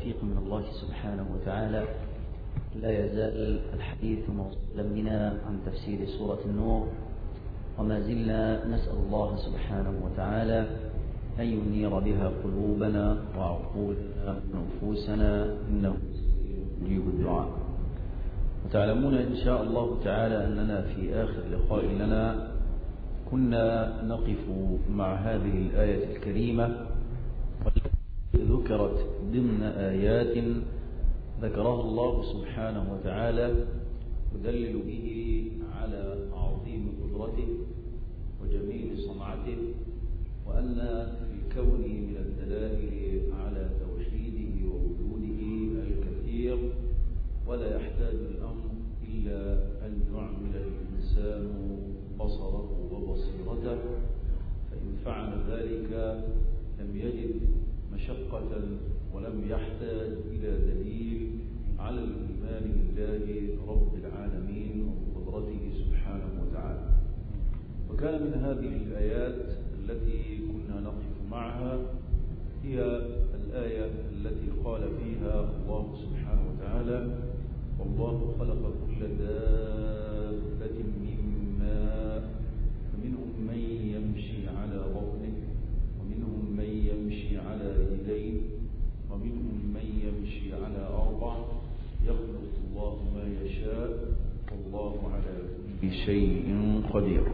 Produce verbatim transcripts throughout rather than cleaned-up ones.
توفيق من الله سبحانه وتعالى لا يزال الحديث موصولا بنا عن تفسير سورة النور، وما زلنا نسأل الله سبحانه وتعالى أن ينير بها قلوبنا وعقولنا ونفوسنا إنه يجيب الدعاء. وتعلمون إن شاء الله تعالى أننا في آخر لقاء لنا كنا نقف مع هذه الآية الكريمة والتي ذكرت ضمن آيات ذكرها الله سبحانه وتعالى يدلل به على عظيم قدرته وجميل صنعته، وأن في الكون من الدلائل على توحيده ووجوده الكثير، ولا يحتاج الأمر إلا أن يعمل الإنسان بصره وبصيرته، فإن فعل ذلك لم يجد مشقة ولم يحتاج إلى دليل على الإيمان بالله رب العالمين وبقدرته سبحانه وتعالى. وكان من هذه الآيات التي كنا نقف معها هي الآية التي قال فيها الله سبحانه وتعالى: والله خلق كل دابة من ماء فمنهم من يمشي على بطنه ومنهم من يمشي على رجلين ومنهم من يمشي على أربع يخلق الله ما يشاء والله على كل شيء قدير.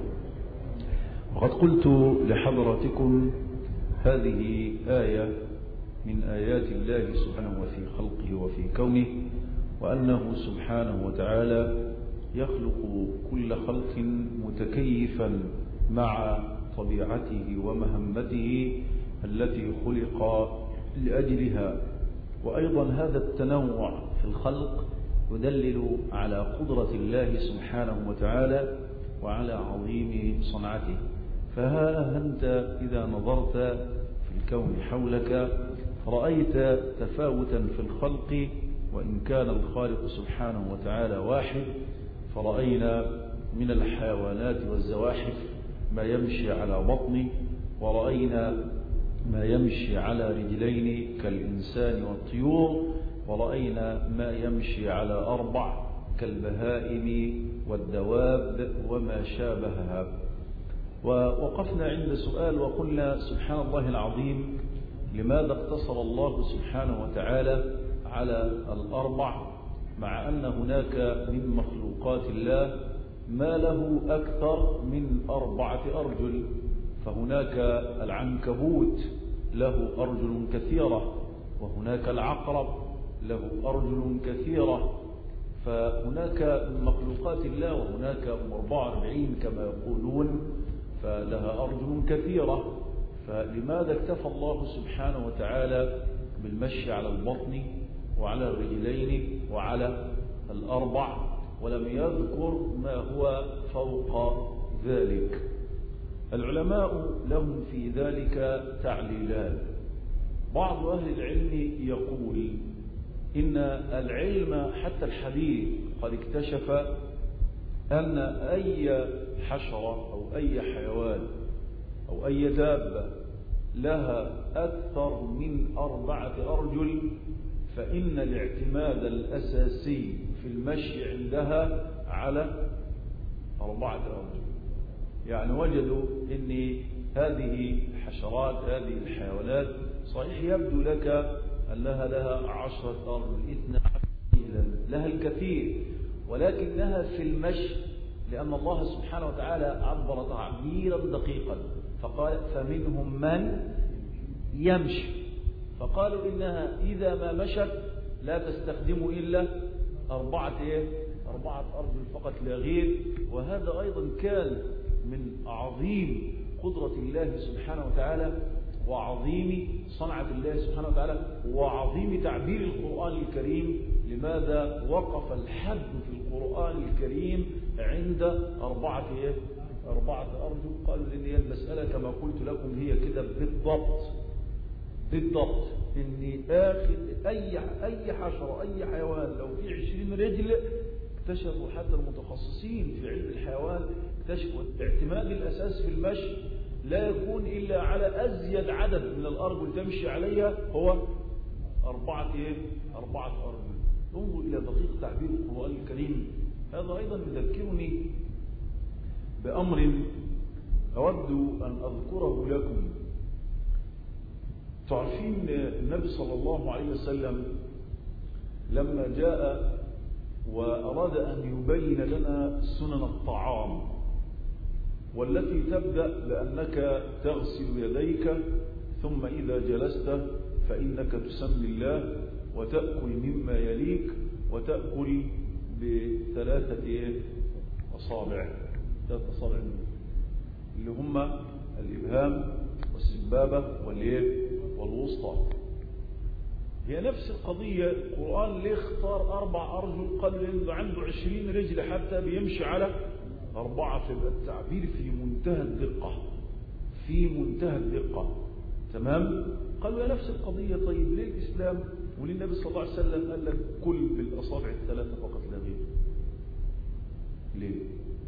وقد قلت لحضراتكم هذه آية من آيات الله سبحانه وفي خلقه وفي كونه، وأنه سبحانه وتعالى يخلق كل خلق متكيفا مع طبيعته ومهمته التي خلق لأجلها. وأيضا هذا التنوع في الخلق يدلل على قدرة الله سبحانه وتعالى وعلى عظيم صنعته. فها أنت إذا نظرت في الكون حولك رأيت تفاوتا في الخلق، وإن كان الخالق سبحانه وتعالى واحد، فرأينا من الحيوانات والزواحف ما يمشي على بطنه، ورأينا ما يمشي على رجلين كالإنسان والطيور، ورأينا ما يمشي على أربع كالبهائم والدواب وما شابهها. ووقفنا عند سؤال وقلنا سبحان الله العظيم، لماذا اقتصر الله سبحانه وتعالى على الأربع مع أن هناك من مخلوقات الله ما له أكثر من أربعة أرجل؟ فهناك العنكبوت له أرجل كثيرة، وهناك العقرب له أرجل كثيرة، فهناك من مخلوقات الله وهناك أربعة وأربعين كما يقولون فلها أرجل كثيرة. فلماذا اكتفى الله سبحانه وتعالى بالمشي على البطن وعلى الرجلين وعلى الأربع ولم يذكر ما هو فوق ذلك؟ العلماء لهم في ذلك تعليلان. بعض أهل العلم يقول إن العلم حتى الحديث قد اكتشف أن أي حشرة أو أي حيوان أو أي دابة لها أكثر من أربعة أرجل فإن الاعتماد الأساسي في المشي عندها على أربعة أرجل. يعني وجدوا أن هذه الحشرات هذه الحيوانات صحيح يبدو لك أنها لها عشرة أرجل اثنى عشر، لها الكثير، ولكنها في المشي لأن الله سبحانه وتعالى عبر تعبيرا دقيقا فقال فمنهم من يمشي، فقالوا إنها إذا ما مشت لا تستخدم إلا أربعة إيه؟ أربعة أرجل فقط لا غير. وهذا أيضا كان من عظيم قدرة الله سبحانه وتعالى وعظيم صنعة الله سبحانه وتعالى وعظيم تعبير القرآن الكريم. لماذا وقف الحد في القرآن الكريم عند أربعة إيه؟ أربعة أرجل؟ قالوا إن هي المسألة كما قلت لكم هي كده بالضبط بالضبط إن آخر أي أي حشرة أي حيوان لو في عشرين رجل اكتشفوا حتى المتخصصين في علم الحيوان اكتشفوا الاعتماد الأساس في المشي لا يكون إلا على أزيد عدد من الأرجل تمشي عليها هو أربعة إيه؟ أربعة أرجل. انظر إلى دقيق تعبير القرآن الكريم. هذا أيضا يذكرني بأمر أود أن أذكره لكم. تعرفين النبي صلى الله عليه وسلم لما جاء وأراد أن يبين لنا سنن الطعام، والتي تبدأ بأنك تغسل يديك، ثم إذا جلست فإنك تسمي الله وتأكل مما يليك، وتأكل بثلاثة أصابع، ثلاثة أصابع اللي هم الإبهام والسبابة والوسطى. هي نفس القضية. القرآن ليه اختار أربع أرجل؟ قال إنه عنده عشرين رجل حتى بيمشي على أربعة. فيبقى التعبير في منتهى الدقة، في منتهى الدقة. تمام؟ قالوا يا نفس القضية. طيب ليه الإسلام وللنبي صلى الله عليه وسلم قال لك كل بالأصابع الثلاثة فقط لا غير؟ ليه؟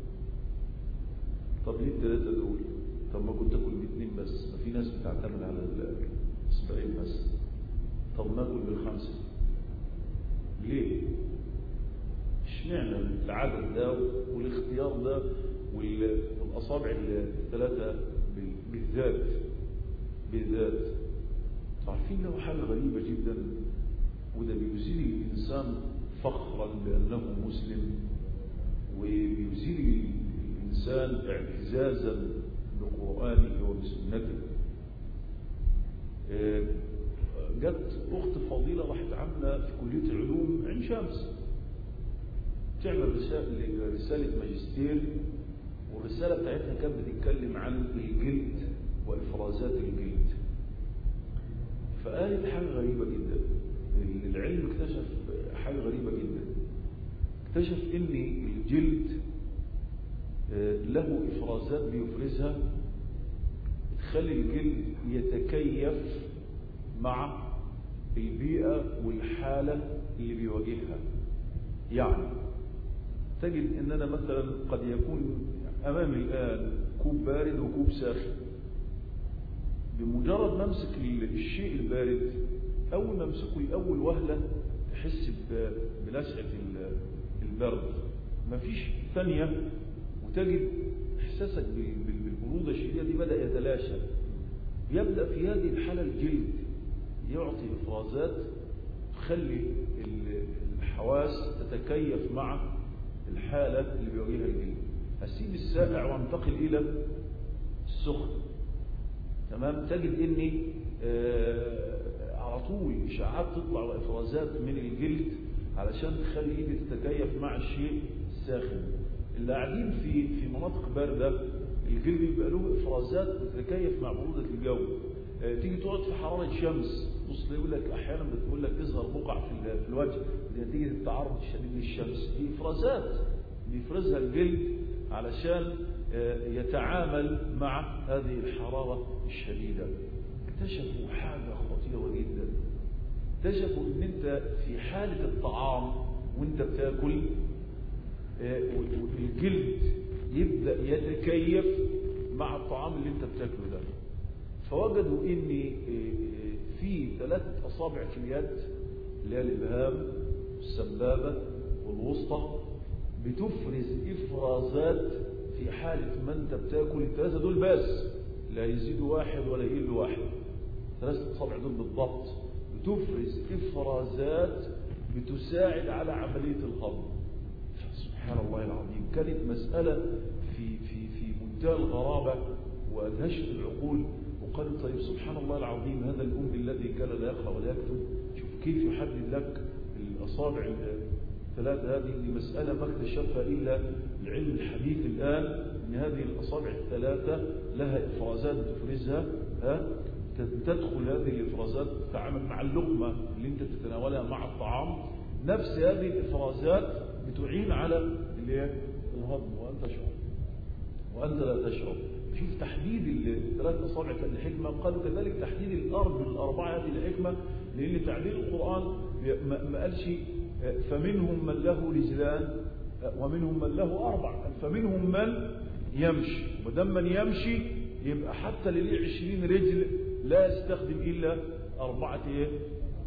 طب ليه الثلاثة دول؟ طب ما كنت أكل باثنين بس؟ ما في ناس بتعتمد على الأصبعين بس. طب ما أكل بالخمسة؟ ليه؟ اشمعنى العدد ده والاختيار ده والأصابع الثلاثة بالذات بالذات؟ تعرفين له حاجة غريبة جدا، وده بيزيل الإنسان فخرا بأنه مسلم، وبيزيل الإنسان اعتزازا بقرآنه وبسنته. جت أخت فضيلة راحت عاملة في كلية العلوم عين شمس تعمل رسالة, رسالة ماجستير، والرسالة بتاعتها كانت بتتكلم عن الجلد وإفرازات الجلد. فقالت حاجة غريبة جدا. العلم اكتشف حاجة غريبة جدا، اكتشف ان الجلد له إفرازات بيفرزها تخلي الجلد يتكيف مع البيئة والحالة اللي بيواجهها. يعني تجد اننا مثلا قد يكون امامي الان كوب بارد وكوب ساخن. بمجرد ما امسك الشيء البارد، اول ما امسكه الاول وهله تحس بلسعه البرد، مفيش ثانيه وتجد احساسك بالبروده الشديده دي بدا يتلاشى. يبدا في هذه الحاله الجلد يعطي افرازات تخلي الحواس تتكيف مع الحاله اللي بيواجهها الجلد. اسيب الساقع وانتقل الى السخن. تمام؟ تجد اني آه على طول اشعاعات تطلع وافرازات من الجلد علشان تخلي ايدي تتكيف مع الشيء الساخن. اللي قاعدين في في مناطق بارده الجلد بيبقى له افرازات تتكيف مع بروده الجو. آه تيجي تقعد في حراره شمس، بص يقول لك احيانا بتقول لك تظهر بقع في في الوجه نتيجه التعرض الشديد للشمس. دي افرازات بيفرزها الجلد علشان يتعامل مع هذه الحرارة الشديدة. اكتشفوا حاجة خطيرة جدا. اكتشفوا ان انت في حالة الطعام وانت بتاكل الجلد يبدأ يتكيف مع الطعام اللي انت بتاكله ده. فوجدوا ان في ثلاث اصابع في اليد اللي هي الابهام والسبابة والوسطى بتفرز افرازات في حالة ما انت بتاكل الثلاثة دول بس، لا يزيد واحد ولا يقل واحد. ثلاثة أصابع دول بالضبط بتفرز إفرازات بتساعد على عملية الهضم. سبحان الله العظيم. كانت مسألة في في في منتهى الغرابة وأدهشت العقول. وقالوا طيب سبحان الله العظيم، هذا الأم الذي كان لا يقرأ ولا يكتب، شوف كيف يحدد لك الأصابع الثلاثة هذه. دي مسألة ما اكتشفها إلا العلم الحديث الآن، أن هذه الأصابع الثلاثة لها إفرازات بتفرزها. ها تدخل هذه الإفرازات تتعامل مع اللقمة اللي أنت تتناولها مع الطعام. نفس هذه الإفرازات بتعين على الهضم وأنت تشعر وأنت لا تشعر. شوف تحديد الثلاث أصابع كان الحكمة. قالوا كذلك تحديد الأرض الأربعة هذه الحكمة، لأن تعبير القرآن ما قالش فمنهم من له رجلان ومنهم من له أربع، فمنهم من يمشي. ودم من يمشي يبقى حتى اللي ليه عشرين رجل لا يستخدم إلا أربعة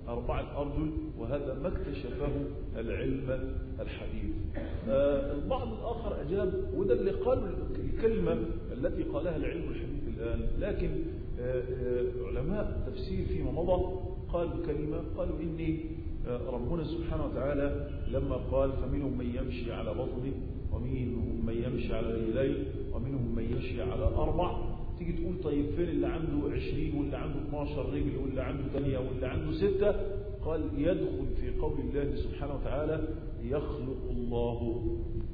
أربعة أرجل، وهذا ما اكتشفه العلم الحديث. آه البعض الآخر أجاب، وده اللي قال الكلمة التي قالها العلم الحديث الآن، لكن آه آه علماء التفسير فيما مضى قالوا كلمة، قالوا إني آه ربنا سبحانه وتعالى لما قال فمنهم من يمشي على بطنه ومنهم من يمشي على رجلين ومنهم من يمشي على أربع، تيجي تقول طيب فين اللي عنده عشرين واللي عنده اثناشر رجل واللي عنده ثمانية واللي عنده ستة؟ قال يدخل في قول الله سبحانه وتعالى يخلق الله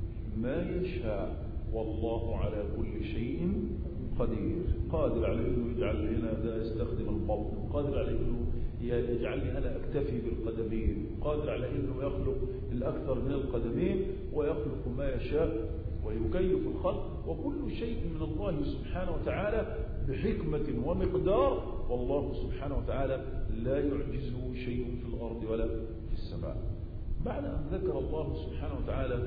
ما يشاء والله على كل شيء قدير. قادر على انه يجعل هنا ده يستخدم البطن، قادر على انه يجعلني انا اكتفي بالقدمين، قادر على انه يخلق الاكثر من القدمين ويخلق ما يشاء ويكيف الخلق، وكل شيء من الله سبحانه وتعالى بحكمة ومقدار، والله سبحانه وتعالى لا يعجزه شيء في الأرض ولا في السماء. بعد أن ذكر الله سبحانه وتعالى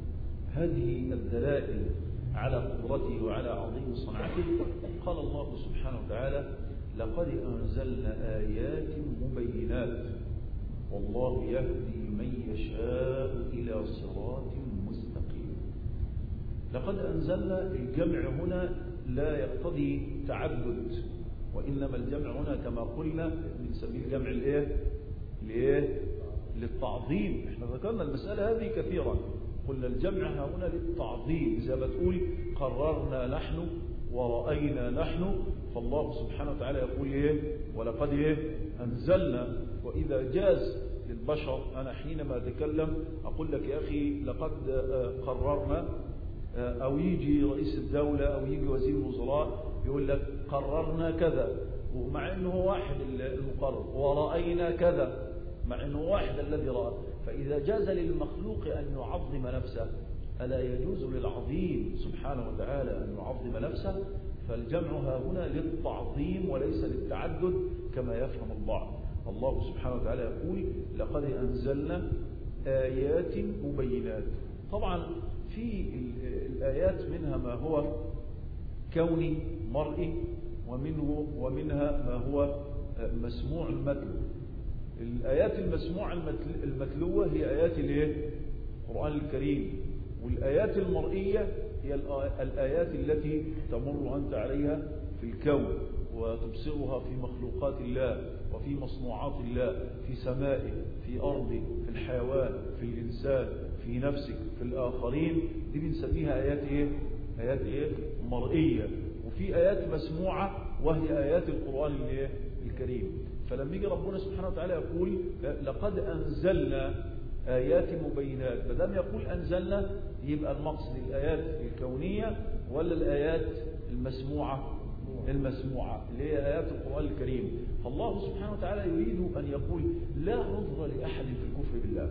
هذه الدلائل على قدرته وعلى عظيم صنعته، قال الله سبحانه وتعالى لقد أنزلنا آيات مبينات والله يهدي من يشاء إلى صراط مستقيم. لقد أنزلنا، الجمع هنا لا يقتضي تعدد، وإنما الجمع هنا كما قلنا بنسميه الجمع الايه ليه للتعظيم. احنا ذكرنا المسألة هذه كثيرا، قلنا الجمع هنا للتعظيم، زي ما تقول قررنا نحن ورأينا نحن، فالله سبحانه وتعالى يقول ايه ولقد ايه أنزلنا. وإذا جاز للبشر أنا حينما أتكلم أقول لك يا أخي لقد قررنا، أو يجي رئيس الدولة أو يجي وزير الوزراء يقول لك قررنا كذا، ومع أنه واحد المقرر، ورأينا كذا مع أنه واحد الذي رأى. فإذا جاز للمخلوق أن يعظم نفسه، ألا يجوز للعظيم سبحانه وتعالى أن يعظم نفسه؟ فالجمع ها هنا للتعظيم وليس للتعدد كما يفهم البعض. الله سبحانه وتعالى يقول لقد أنزلنا آيات مبينات. طبعا في الآيات منها ما هو كوني مرئي، ومنه ومنها ما هو مسموع المتلو. الآيات المسموع المتلوة هي آيات القرآن الكريم، والآيات المرئية هي الآيات التي تمر أنت عليها في الكون وتبصرها في مخلوقات الله وفي مصنوعات الله، في سمائه، في أرضه، في الحيوان، في الإنسان، في نفسك، في الآخرين. دي بنسميها آيات إيه؟ آيات إيه؟ مرئية. وفي آيات مسموعة وهي آيات القرآن الكريم. فلما يجي ربنا سبحانه وتعالى يقول لقد أنزلنا آيات مبينات، بدام يقول أنزلنا يبقى المقصد الآيات الكونية ولا الآيات المسموعة؟ المسموعة اللي هي آيات القرآن الكريم. فالله سبحانه وتعالى يريد أن يقول لا عذر لأحد في الكفر بالله،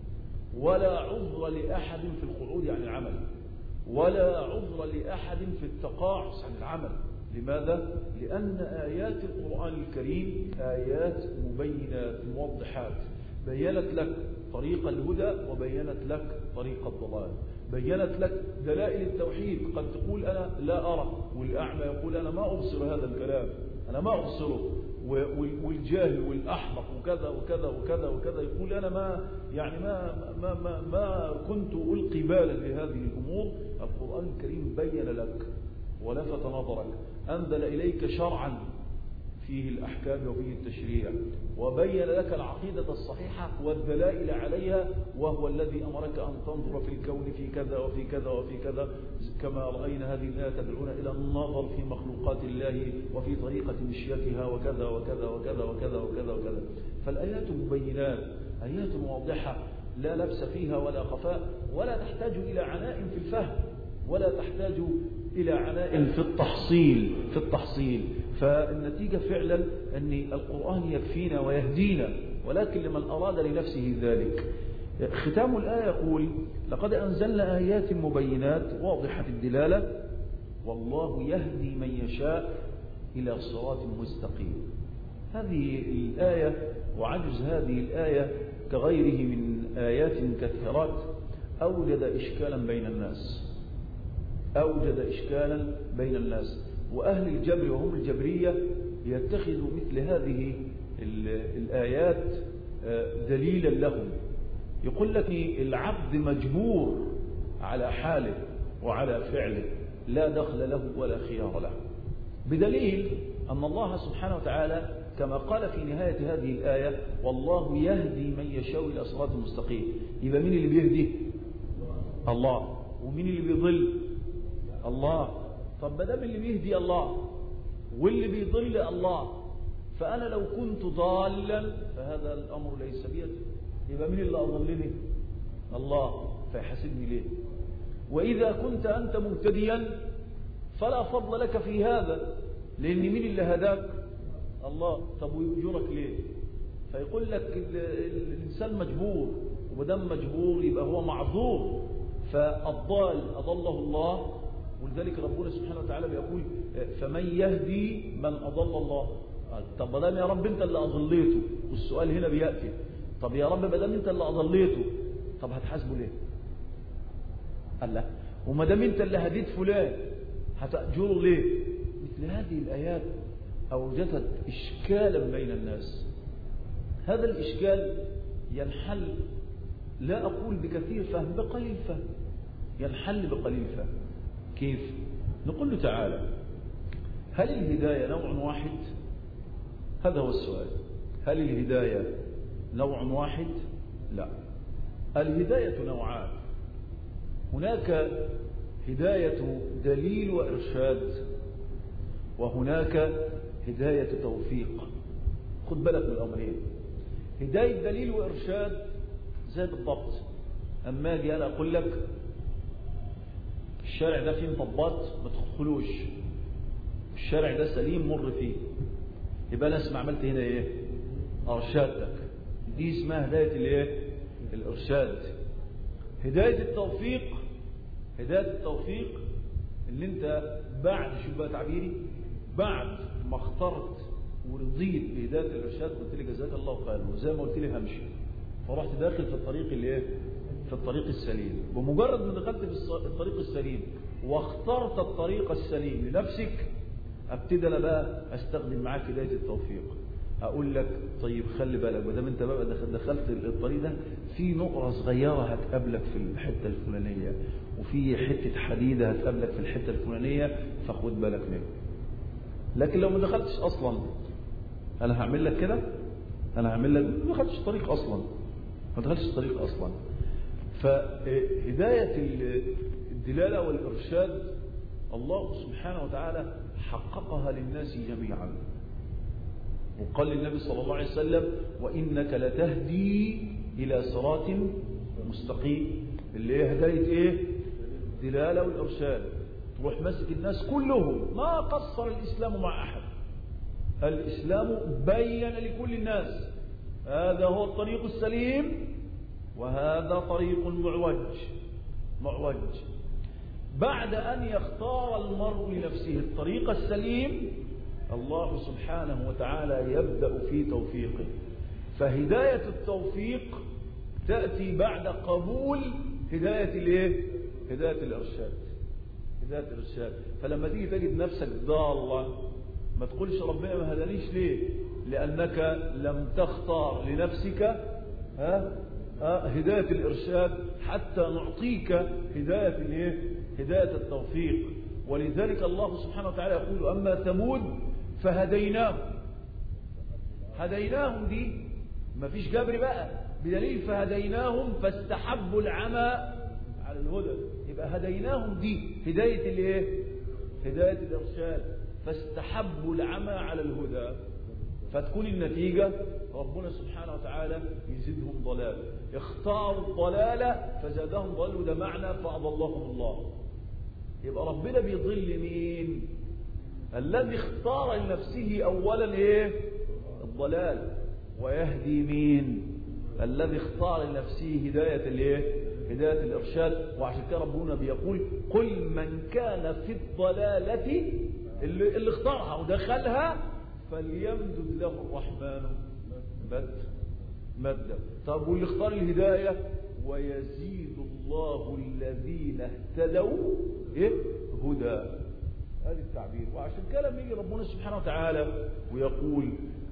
ولا عذر لأحد في الخروج عن العمل، ولا عذر لأحد في التقاعس عن العمل. لماذا؟ لأن آيات القرآن الكريم آيات مبينات موضحات، بيّنت لك طريق الهدى وبيّنت لك طريق الضلال، بيّنت لك دلائل التوحيد. قد تقول أنا لا أرى، والأعمى يقول أنا ما أبصر هذا الكلام، أنا ما أبصره، والجاهل والأحمق وكذا وكذا وكذا وكذا يقول أنا ما يعني ما ما ما, ما كنت ألقي بالا لهذه الأمور. القرآن الكريم بين لك ولفت نظرك، أنزل إليك شرعا فيه الأحكام وفيه التشريع، وبين لك العقيدة الصحيحة والدلائل عليها، وهو الذي أمرك أن تنظر في الكون في كذا وفي كذا وفي كذا، كما رأينا هذه الآية تدعون إلى النظر في مخلوقات الله وفي طريقة مشيتها وكذا وكذا وكذا وكذا وكذا وكذا. فالآيات مبينات، آيات واضحة لا لبس فيها ولا خفاء، ولا تحتاج إلى عناء في الفهم، ولا تحتاج إلى عناء في التحصيل في التحصيل فالنتيجة فعلا أن القرآن يكفينا ويهدينا، ولكن لمن أراد لنفسه ذلك. ختام الآية يقول لقد أنزلنا آيات مبينات واضحة الدلالة والله يهدي من يشاء إلى صراط مستقيم. هذه الآية وعجز هذه الآية كغيره من آيات كثيرات أوجد إشكالا بين الناس أوجد إشكالا بين الناس وأهل الجبر وهم الجبرية يتخذوا مثل هذه الآيات دليلا لهم. يقول لك العبد مجبور على حاله وعلى فعله، لا دخل له ولا خيار له، بدليل أن الله سبحانه وتعالى كما قال في نهاية هذه الآية: والله يهدي من يشاء إلى صراط مستقيم. يبقى مين اللي بيهدي؟ الله. ومين اللي بيضل؟ الله. طب ما دام اللي بيهدي الله واللي بيضل الله، فأنا لو كنت ضالا فهذا الأمر ليس بيدي، يبقى مين اللي أضلني؟ الله. فيحاسبني ليه؟ وإذا كنت أنت مهتديا فلا فضل لك في هذا، لأن مين اللي هداك؟ الله. طب ويؤجرك ليه؟ فيقول لك الإنسان مجبور، ومدام مجبور يبقى هو معذور. فالضال أضله الله، ولذلك ربنا سبحانه وتعالى بيقول: فمن يهدي من أضل الله. طب ما دام يا رب أنت اللي أضليته، والسؤال هنا بيأتي: طب يا رب ما دام أنت اللي أضليته، طب هتحاسبه ليه؟ قال لا. وما دام أنت اللي هديت فلان هتأجره ليه؟ مثل هذه الآيات أوجدت إشكالا بين الناس. هذا الإشكال ينحل، لا أقول بكثير فهم، بقليل فهم، ينحل بقليل فهم. كيف؟ نقول له: تعالى، هل الهداية نوع واحد؟ هذا هو السؤال. هل الهداية نوع واحد؟ لا، الهداية نوعان. هناك هداية دليل وإرشاد، وهناك هداية توفيق. خد بالك من الأمرين. هداية دليل وإرشاد زي بالضبط أما أجي أنا أقول لك الشارع ده فيه مطبات ما تدخلوش، الشارع ده سليم مر فيه، يبقى أنا اسمع عملت هنا إيه؟ أرشادك. دي اسمها هداية الإيه؟ الإرشاد. هداية التوفيق، هداية التوفيق اللي أنت بعد، شو بقى تعبيري، بعد ما اخترت ورضيت بهداية الإرشاد قلت لي جزاك الله خير، وزي ما قلت لي همشي، فرحت داخل في الطريق اللي ايه؟ في الطريق السليم. بمجرد ما دخلت في الطريق السليم واخترت الطريق السليم لنفسك، ابتدي انا بقى استخدم معاك هداية التوفيق. اقول لك: طيب خلي بالك، ما دام انت بقى دخلت الطريق ده، في نقرة صغيرة هتقابلك في الحتة الفلانية، وفي حتة حديدة هتقابلك في الحتة الفلانية، فخد بالك منها. لكن لو ما دخلتش اصلا، انا هعمل لك كده، انا هعمل لك ما دخلتش الطريق اصلا، ما دخلتش الطريق اصلا. فهداية الدلالة والإرشاد الله سبحانه وتعالى حققها للناس جميعا، وقال للنبي صلى الله عليه وسلم: وإنك لتهدي إلى صراط مستقيم. اللي هي هداية إيه؟ الدلالة والإرشاد. تروح مسك الناس كلهم، ما قصر الإسلام مع أحد. الإسلام بين لكل الناس هذا هو الطريق السليم وهذا طريق معوج معوج. بعد أن يختار المرء لنفسه الطريق السليم، الله سبحانه وتعالى يبدأ في توفيقه. فهداية التوفيق تأتي بعد قبول هداية الايه؟ هداية الإرشاد. هداية الإرشاد. فلما تيجي تجد نفسك ضالة ما تقولش ربنا ما هدانيش ليه؟ لأنك لم تختار لنفسك ها ها هداية الإرشاد حتى نعطيك هداية الايه؟ هداية التوفيق. ولذلك الله سبحانه وتعالى يقول: أما ثمود فهديناهم. هديناهم دي ما فيش جبر بقى، بدليل فهديناهم فاستحبوا العمى على الهدى. يبقى هديناهم دي هداية الايه؟ هداية الإرشاد. فاستحبوا العمى على الهدى، فتكون النتيجة ربنا سبحانه وتعالى يزيدهم ضلال. اختاروا الضلالة فزادهم ضلال، وده معنى فأضلهم الله. يبقى ربنا بيضل مين؟ الذي اختار لنفسه أولا ايه؟ الضلال. ويهدي مين؟ الذي اختار لنفسه هداية الايه؟ هداية الإرشاد. وعشان كده ربنا بيقول: قل من كان في الضلالة، اللي, اللي اختارها ودخلها، فليمدد له الرحمن مد مدا. طب واللي اختار الهداية: ويزيد الله الذين اهتدوا ايه؟ هدى. هذا التعبير. وعشان كده لما يجي ربنا سبحانه وتعالى ويقول: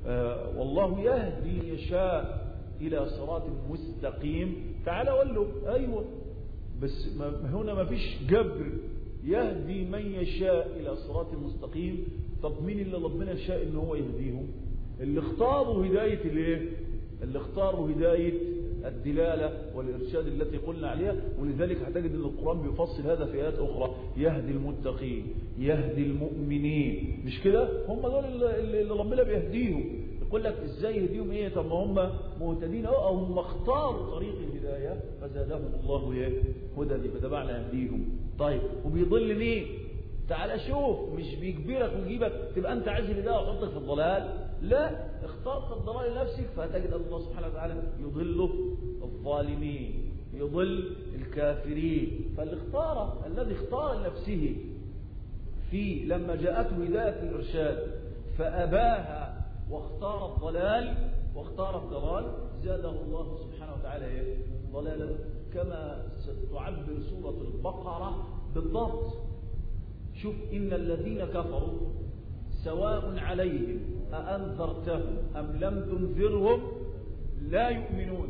آه والله يهدي يشاء إلى صراط مستقيم، تعال أقول له أيوة، بس ما هنا ما فيش جبر، يهدي من يشاء إلى صراط مستقيم. طب مين اللي ربنا شاء إن هو يهديهم؟ اللي اختاروا هداية الايه؟ اللي اختاروا هداية الدلالة والإرشاد التي قلنا عليها. ولذلك هتجد أن القرآن بيفصل هذا في آيات أخرى، يهدي المتقين، يهدي المؤمنين، مش كده؟ هم دول اللي ربنا بيهديهم. يقول لك ازاي يهديهم؟ ايه؟ طب ما هم مهتدين اهو، او هم اختاروا طريق الهداية فزادهم الله ايه؟ هدى، يبقى ده معنى يهديهم. طيب وبيضل مين؟ تعال شوف، مش بيجبرك ويجيبك تبقى انت عايز الهداية ويحطك في الضلال، لا، اخترت الضلال لنفسك، فهتجد الله سبحانه وتعالى يضل الظالمين، يضل الكافرين. فاللي اختار، الذي اختار لنفسه في لما جاءته هداية الإرشاد فأباها واختار الضلال واختار الضلال، زاده الله سبحانه وتعالى ايه؟ ضلالا، كما ستعبر سورة البقرة بالضبط. شوف، إن الذين كفروا سواء عليهم أأنذرتهم أم لم تنذرهم لا يؤمنون.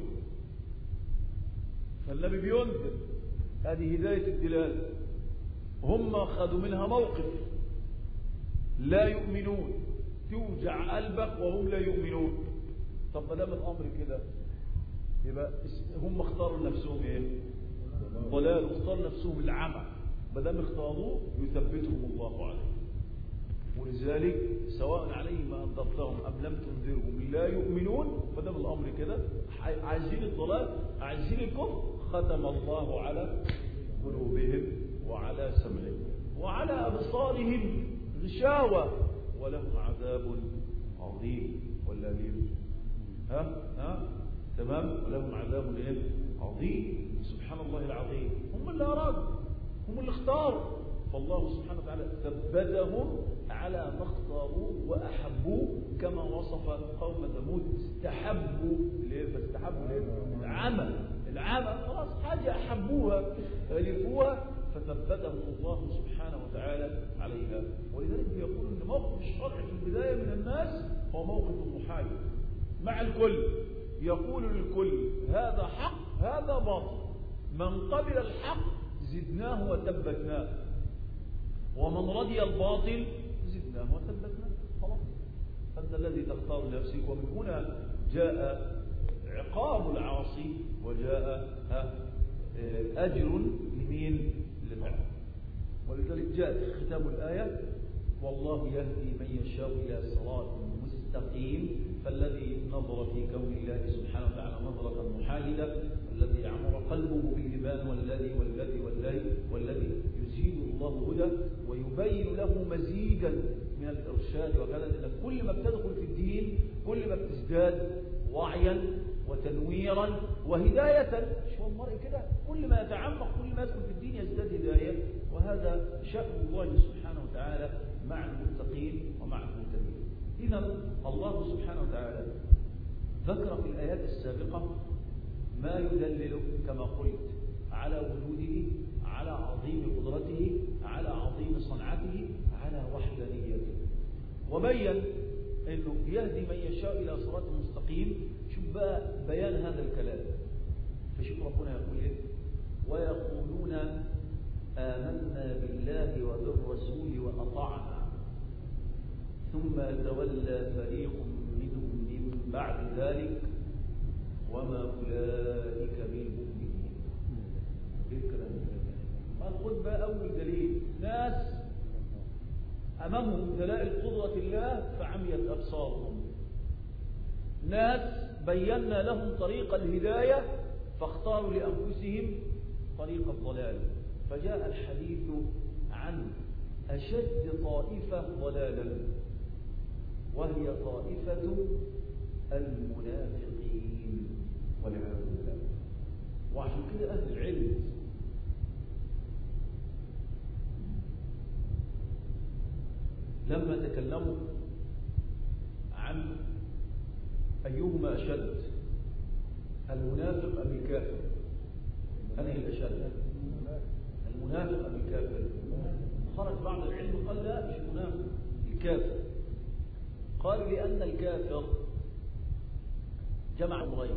فالنبي بينذر، هذه هداية الدلال، هم أخذوا منها موقف، لا يؤمنون، توجع قلبك وهم لا يؤمنون. طب ما دام الأمر كده يبقى هم اختاروا لنفسهم ايه؟ ضلال، واختاروا نفسهم العمى، ما دام اختاروه يثبتهم الله عليه. ولذلك سواء عليهم ما أنذرتهم أم لم تنذرهم لا يؤمنون. ما دام الأمر كده، عايزين الضلال، عايزين الكفر، ختم الله على قلوبهم وعلى سمعهم وعلى أبصارهم غشاوة ولهم عذاب عظيم. ولا ليه؟ ها ها تمام، ولهم عذاب عظيم. سبحان الله العظيم، هم اللي أرادوا، هم اللي اختاروا، فالله سبحانه وتعالى ثبتهم على ما اختاروه وأحبوه، كما وصف قوم ثمود استحبوا ليه؟ فاستحبوا ليه؟ العمى، العمى خلاص حاجة أحبوها ألفوها فثبتهم الله سبحانه وتعالى عليها. ولذلك يقول أن موقف الشرع في البداية من الناس هو موقف المحايد مع الكل، يقول للكل هذا حق هذا باطل، من قبل الحق زدناه وثبتناه، ومن رضي الباطل زدناه وثبتناه. خلاص، أنت الذي تختار لنفسك. ومن هنا جاء عقاب العاصي وجاء أجر لمين؟ للعبد. ولذلك جاء ختام الآية والله يهدي من يشاء إلى صراط مستقيم. فالذي نظر في كون الله سبحانه وتعالى نظرة محايدة، الذي يعمر قلبه بالإيمان والذي والذي والذي والذي يزيد الله هدى ويبين له مزيدا من الإرشاد وكذا. لأن كل ما بتدخل في الدين كل ما بتزداد وعيا وتنويرا وهداية. شو المرء كده، كل ما يتعمق كل ما يدخل في الدين يزداد هداية. وهذا شأن الله سبحانه وتعالى مع المتقين ومع المهتدين. إذا الله سبحانه وتعالى ذكر في الآيات السابقة ما يدلل كما قلت على وجوده، على عظيم قدرته، على عظيم صنعته، على وحدانيته، وبين أنه يهدي من يشاء إلى صراط مستقيم. شوف بقى بيان هذا الكلام، فشوف ربنا يقول إيه؟ ويقولون آمنا بالله وبالرسول وأطعنا ثم تولى فريق منهم من بعد ذلك وما أولئك بالمؤمنين. إيه الكلام ده؟ خد بقى أول دليل، ناس أمامهم دلائل قدرة الله فعميت أبصارهم، ناس بينا لهم طريق الهداية فاختاروا لأنفسهم طريق الضلال. فجاء الحديث عن أشد طائفة ضلالا وهي طائفة المنافقين والعياذ بالله. وعشان كده أهل العلم لما تكلموا عن أيهما أشد، المنافق أم الكافر؟ أنهي الأشد؟ المنافق أم الكافر؟ خرج بعض العلم قال لا، مش المنافق، الكافر. قالوا لأن الكافر جمع أمرين،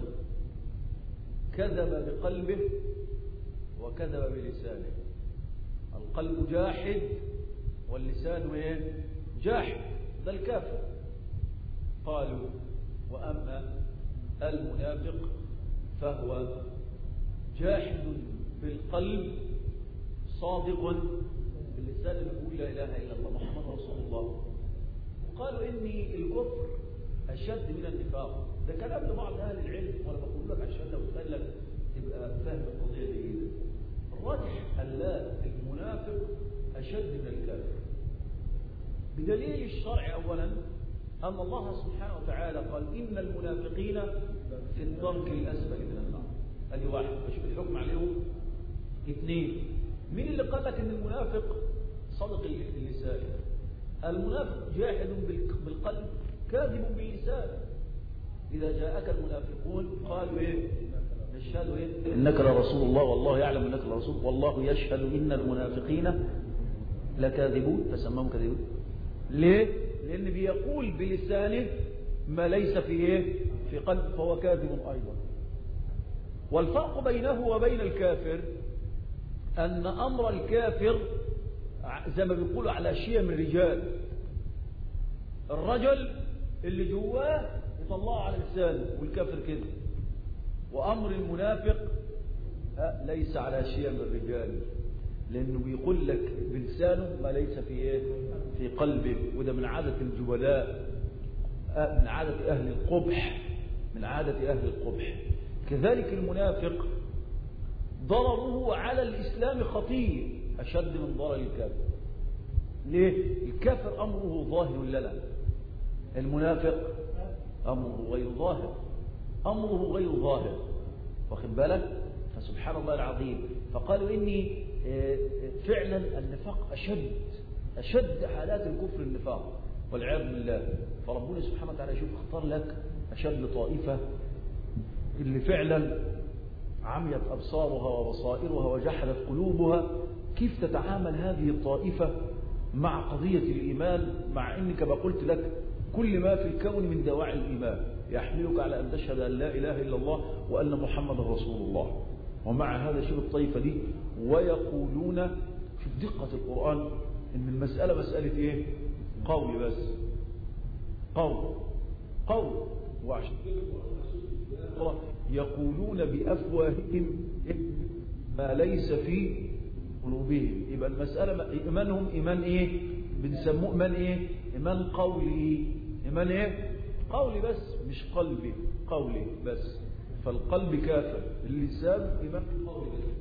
كذب بقلبه وكذب بلسانه. القلب جاحد واللسان ايه؟ جاحد، ده الكافر. قالوا وأما المنافق فهو جاحد بالقلب صادق باللسان يقول لا إله إلا الله محمد رسول الله. وقالوا إني الكفر أشد من النفاق. ده كلام لبعض أهل العلم، وأنا بقول لك عشان لو تقلك تبقى فاهم القضية دي. الراجح أن لا، المنافق أشد من الكافر بدليل الشرع. أولا أن الله سبحانه وتعالى قال إن المنافقين في الدرك الأسفل من النار. هذه واحد، أشوف الحكم عليهم. اثنين، مين اللي قال لك إن المنافق صدق اللسان؟ المنافق جاحد بالقلب كاذب باللسان. إذا جاءك المنافقون قالوا إيه؟ نشهد إيه؟ إنك لرسول الله والله يعلم إنك لرسول والله يشهد إن المنافقين لكاذبون، فسماهم كاذبون. ليه؟ لأن بيقول بلسانه ما ليس في إيه؟ في قلب، فهو كاذب أيضا. والفرق بينه وبين الكافر أن أمر الكافر زي ما بيقولوا على شيم الرجال. الرجل اللي جواه يطلعه على لسانه، والكافر كده. وأمر المنافق ليس على شيم الرجال، لأنه بيقول لك بلسانه ما ليس في إيه؟ في قلبه. وده من عادة الجبلاء، من عادة أهل القبح، من عادة أهل القبح. كذلك المنافق ضرره على الإسلام خطير أشد من ضرر الكافر. ليه؟ الكافر أمره ظاهر لنا، المنافق أمره غير ظاهر، أمره غير ظاهر، واخد بالك؟ فسبحان الله العظيم. فقالوا إني فعلا النفاق أشد أشد حالات الكفر النفاق والعياذ بالله. فربنا سبحانه وتعالى يشوف اختار لك أشد طائفة اللي فعلا عميت أبصارها وبصائرها وجحدت قلوبها. كيف تتعامل هذه الطائفة مع قضية الإيمان، مع أنك ما قلت لك كل ما في الكون من دواعي الإيمان يحملك على أن تشهد أن لا إله إلا الله وأن محمد رسول الله. ومع هذا شوف الطائفة دي ويقولون، شوف دقة القرآن، إن المسألة مسألة إيه؟ قول بس، قول قول وعشان يقولون بأفواههم ما ليس في قلوبهم. يبقى المسألة إيمانهم إيمان إيه؟ بنسموه إيمان إيه؟ إيمان قولي. إيمان إيه؟ قولي بس، مش قلبي، قولي بس. فالقلب كافر، اللسان إيمان قولي بس.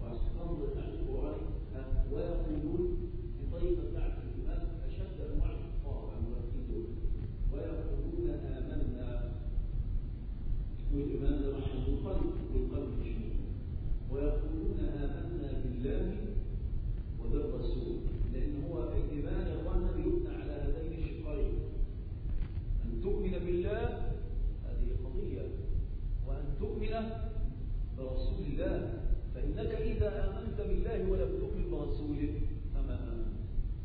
ويقولون بطريقة بعد الإيمان أشد أنواع الكفار المرتدون، ويقولون آمنا، والإيمان ده محل القلب والقلب مشمول. ويقولون آمنا بالله وبالرسول، لأن هو الإيمان يظن يبنى على هذين الشقين، أن تؤمن بالله هذه قضية، وأن تؤمن برسول الله. فإنك إذا آمنت بالله ولم تؤمن برسوله فما آمنت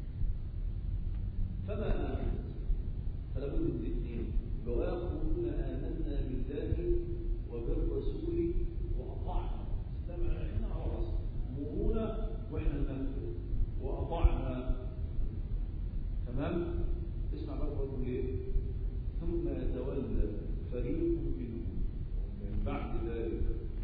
فما آمنت فلا بد من الاثنين. ويقولون آمنا بالله وبالرسول وأطعنا، استمعنا خلاص، مرونه واحنا ننفذ، وأطعنا. تمام؟ اسمع بقى بقول ايه؟ ثم يتولى فريق منهم من بعد ذلك.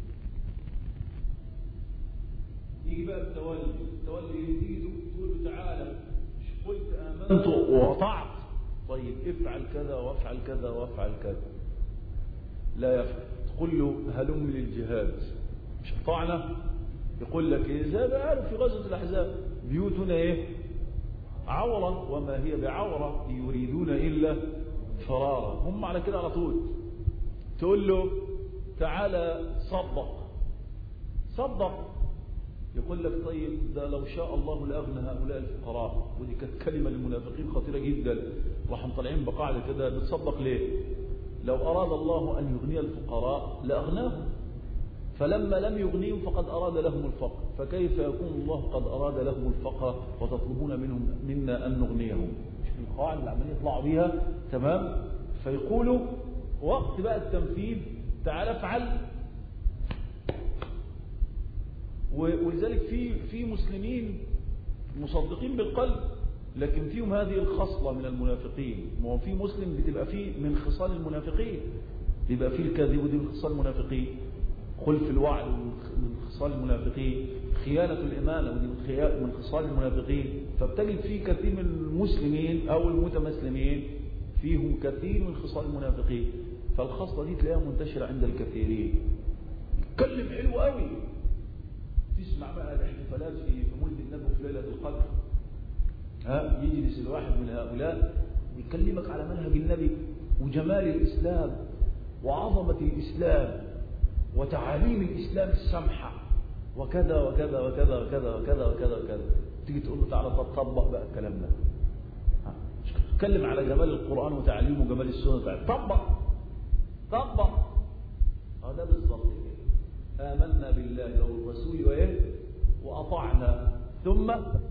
يجي بقى التولي، التولي تيجي تقول له تعالى مش قلت آمنت وأطعت، طيب افعل كذا وافعل كذا وافعل كذا، لا يفعل. تقول له هلم للجهاد، مش أطعنا، يقول لك إيه؟ زي ما قالوا في غزوة الأحزاب بيوتنا إيه؟ عورة وما هي بعورة يريدون إلا فرارا. هم على كده على طول. تقول له تعالى صدق، صدق، يقول لك طيب ده لو شاء الله لأغنى هؤلاء الفقراء. ودي كانت كلمة للمنافقين خطيرة جدا، راحوا طالعين بقاعدة كده بتصدق ليه؟ لو أراد الله أن يغني الفقراء لأغناهم، فلما لم يغنيهم فقد أراد لهم الفقر، فكيف يكون الله قد أراد لهم الفقر وتطلبون منهم منا أن نغنيهم؟ القواعد اللي عمالين يطلعوا بيها، تمام؟ فيقولوا وقت بقى التنفيذ تعال افعل. ولذلك في في مسلمين مصدقين بالقلب لكن فيهم هذه الخصلة من المنافقين. ما هو في مسلم بتبقى فيه من خصال المنافقين، بيبقى فيه الكذب ودي من خصال المنافقين، خلف الوعد من خصال المنافقين، خيانة الإمانة ودي من خصال المنافقين. فبتجد فيه كثير من المسلمين أو المتمسلمين فيهم كثير من خصال المنافقين. فالخصلة دي تلاقيها منتشرة عند الكثيرين. يتكلم حلو قوي، تسمع بقى الاحتفالات في مولد النبي في ليلة القدر، ها يجلس الواحد من هؤلاء يكلمك على منهج النبي وجمال الإسلام وعظمة الإسلام وتعاليم الإسلام السمحة وكذا وكذا وكذا وكذا وكذا وكذا وكذا. تيجي تقول له تعالى تطبق بقى الكلام ده، تتكلم على جمال القرآن وتعليمه وجمال السنة، طبق طبق. هذا بالضبط كده. آمنا بالله والرسول وإيه وأطعنا ثم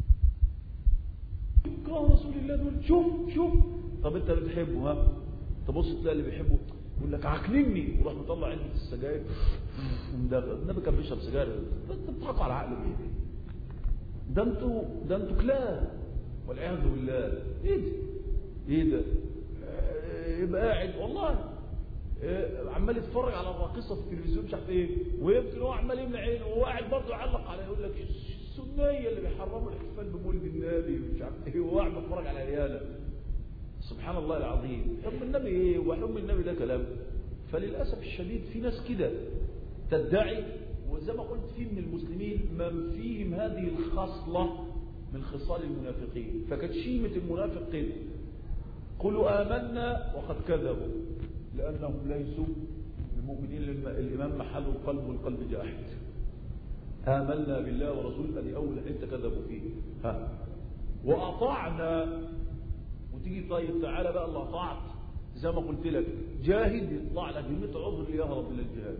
كان رسول الله دول شوف شوف. طب انت اللي بتحبه ها تبص تلاقي اللي بيحبه يقول لك عقلني وراح مطلع علبه السجاير ومدغدغ. النبي كان بيشرب سجاير، انت بتضحكوا على عقله ايه؟ ده انتوا ده انتوا كلاب والعياذ بالله. ايه ده؟ ايه ده؟ يبقى قاعد والله عمال يتفرج على الراقصه في التلفزيون مش عارف ايه، ويمكن هو عمال يملى عينه وهو قاعد برضه يعلق على يقول لك السنيه اللي بيحرموا الاحتفال بمولد النبي ومش عارف ايه، وهو قاعد بيتفرج على عياله. سبحان الله العظيم. حب النبي ايه وحب النبي ده كلام. فللاسف الشديد في ناس كده تدعي، وزي ما قلت في من المسلمين من فيهم هذه الخصله من خصال المنافقين. فكانت شيمه المنافق كده، قلوا آمنا وقد كذبوا لأنهم ليسوا المؤمنين. الإمام محل القلب والقلب جاحد. آمنا بالله ورسوله هذه أول حتة كذبوا فيه. ها وأطعنا. وتيجي طيب تعالى بقى الله أطعت زي ما قلت لك، جاهد يطلع لك بمئة عذر ليهرب من الجهاد،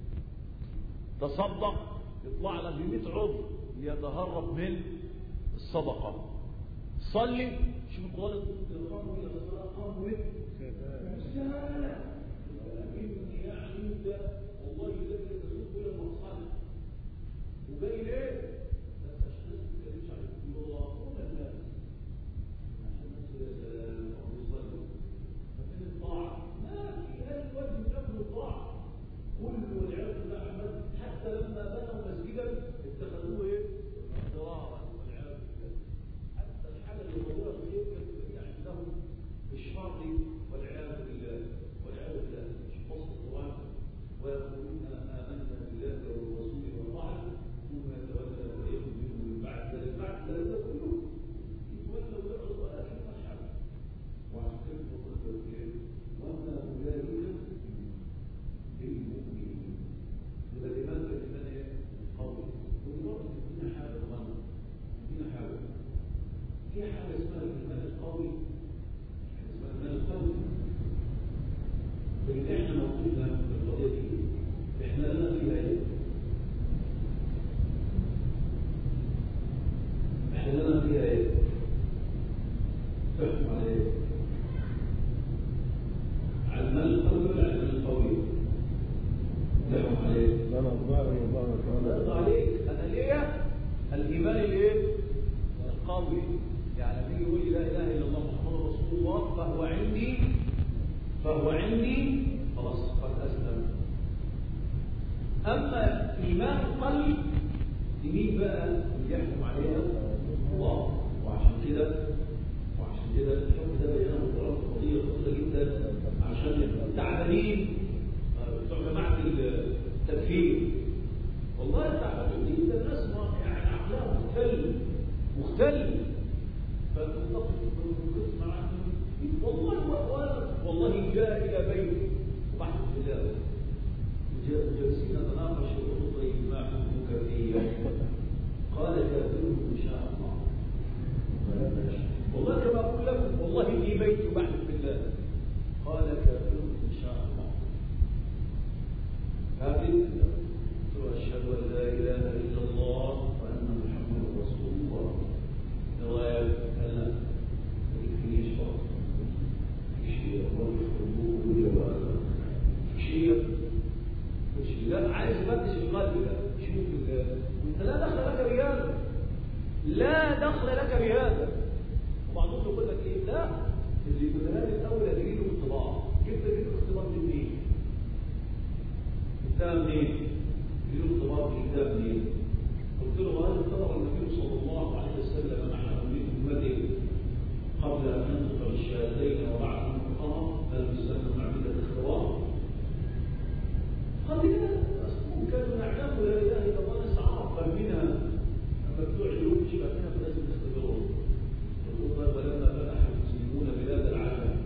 تصدق يطلع لك بمئة عذر ليتهرب من الصدقة، صلي شوف القرآن قاموا إلى الصلاة قاموا إيه؟ رسالة. ولكن يعني أنت والله يذكر تسوق كل المصالح وجاي ليه؟ بس عشان الناس ما تتكلمش على الله ولا لا؟ عشان الناس يا سلام ويصلوا. ففين الطاعة؟ ما في هذا الوجه من أجل الطاعة. كل والعياذ بالله أحمد حتى لما بنوا مسجدا اتخذوه إيه؟ ضرارا والعياذ بالله. حتى الحالة اللي موجودة في عندهم الشر والعياذ بالله والعياذ بالله مش وسط القرآن. ويقولون آمنا بالله والرسول وطاعته ثم يتولى فريق منهم من بعد ذلك بعد ذلك كله يتولوا ويعرضوا آخر الحال. وعشان كده قلت لك وما أولئك بالمؤمنين. يبقى الإيمان كالإيمان إيه؟ قوي. ودلوقتي فينا حاجة غلط، فينا حاجة في حاجة اسمها الإيمان القوي، اسمها الإيمان القوي. لكن إحنا موجودنا في القضية دي، إحنا لنا فيها إيه؟ إحنا لنا فيها إيه؟ تحكم على إيه؟ على الإيمان القوي ولا على الإيمان القوي؟ تحكم على إيه؟ لا لا ضاعي وضاعي الله عليك. أنا ليا الإيمان الإيه؟ القوي. يعني بيجي يقول لي لا اله الا الله محمد رسول الله فهو عندي فهو عندي خلاص قد اسلم. اما ايمان القلب مين بقى اللي يحكم عليها؟ الله. وعشان كده وعشان كده الحكم ده بيننا وبين قضيه خطيره جدا، عشان تعبانين بتوع جماعه التكفير. والله تعبانين جدا، ناس يعني عقلها مختل مختل فتنطق القسم عنه. والله والله جاء الى بيت بحث الله جالسين نتناقش الخطوه ما حكمك فيه، قال كافرون ان شاء الله. والله كما اقول لكم والله في بيت بحث بالله قال كافرون ان شاء الله. كافر اشهد ان لا اله الا الله وان محمدا رسول الله. رواية أنا يكفيش مش القلب ده. شوف انت لا دخل لك بهذا، لا دخل لك بهذا. وبعضهم يقول لك ايه؟ لا، اللي يقولها لي الاول هتجيب له اختبار. كيف تجيب له اختبار من مين؟ كتاب منين؟ تجيب له اختبار في كتاب منين؟ قلت له هذا اختبر النبي صلى الله عليه وسلم مع امته قبل ان ينطق الشهادتين وبعد ان انطقها. هل يسمى معرفه الاختبار؟ قال لي لا، كانوا نعلم لا اله الا الله نسعى اقبل منها، اما بتوع اليوم مش منها فلازم نختبرهم. يقول ولما فتح المسلمون بلاد العالم